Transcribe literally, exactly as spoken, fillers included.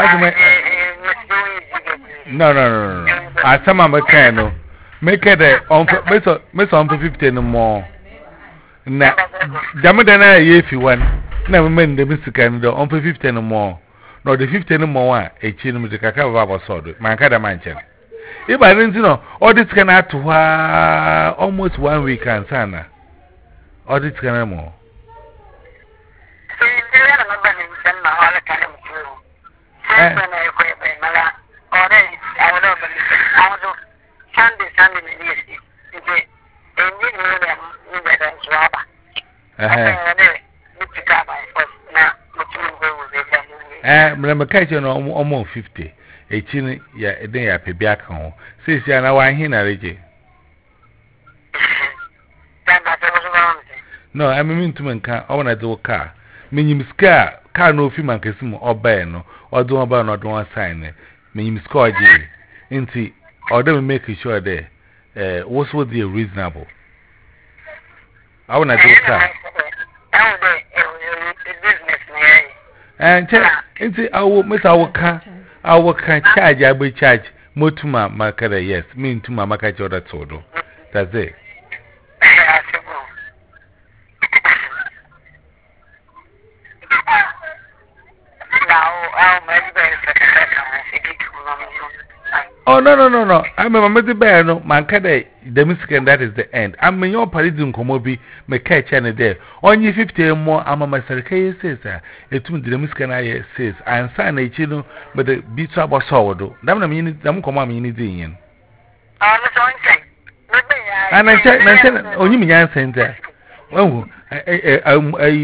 No, no, no, no. I some am a can. Make it a on Miss on for fifteen more. Na Jamadana, if you want, never mend the Mister Canada on for fifteen more. No, the fifteen more, a chin with the cacao of our sword, my cada mansion. If I didn't know, all this can add to almost one week and sana. All this can have more. Eh, I'm catching almost fifty. A chin, ya, a day I pay back home. Says, ya, now I hear a no, I mean to manka, I want to do a car. Meaning, scar, car no few monkeys or ban or do about not one sign. Meaning, score J. Into or don't make sure there. Uh, what would be reasonable? I want to do a car. And into our miss our car, our car charge, I will charge more to my market. Yes, mean to my market or that sort. That's it. Oh, no, no, no, no. I'm a Mamma Bear, no, man, Caddy, the Michigan, that is the end. I'm in your Parisian Comobi, may catch any day. Only fifty more, I'm a master case, says, it to the Michigan I says, I am sign a chino, but the beats are sourdough. Damn, I mean, I'm coming in the inn. And I said, only me, I sent that. Oh, I, I,